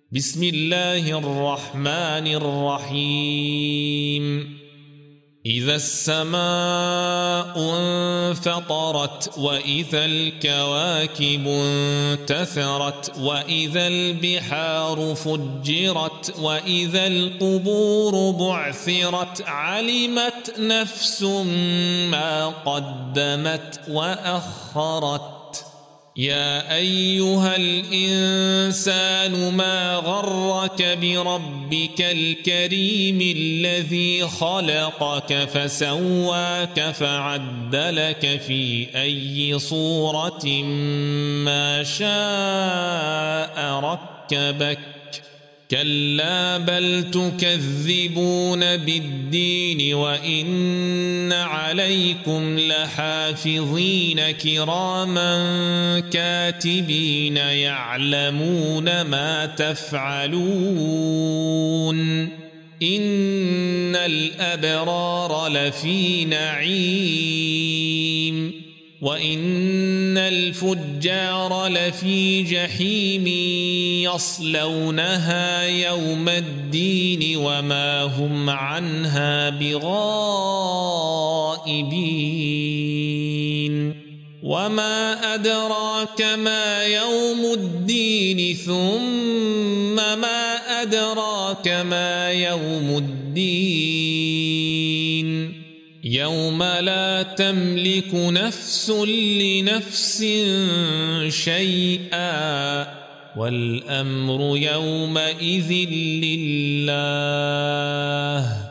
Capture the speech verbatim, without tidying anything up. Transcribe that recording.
بسم الله الرحمن الرحيم إذا السماء انفطرت وإذا الكواكب انتثرت وإذا البحار فجرت وإذا القبور بعثرت علمت نفس ما قدمت وأخرت يا أيها الإنسان ما غرك بربك الكريم الذي خلقك فسواك فعدلك في أي صورة ما شاء ركبك كلا بل تكذبون بالدين وإن عليكم لحافظين كراما كاتبين يعلمون ما تفعلون إن الأبرار لفي نعيم وإن الفجار لفي جحيم يصلونها يوم الدين وما هم عنها بغائبين وما أدراك ما يوم الدين ثم ما أدراك ما يوم الدين يوم لا تملك نفس لنفس شيئا والأمر يومئذ لله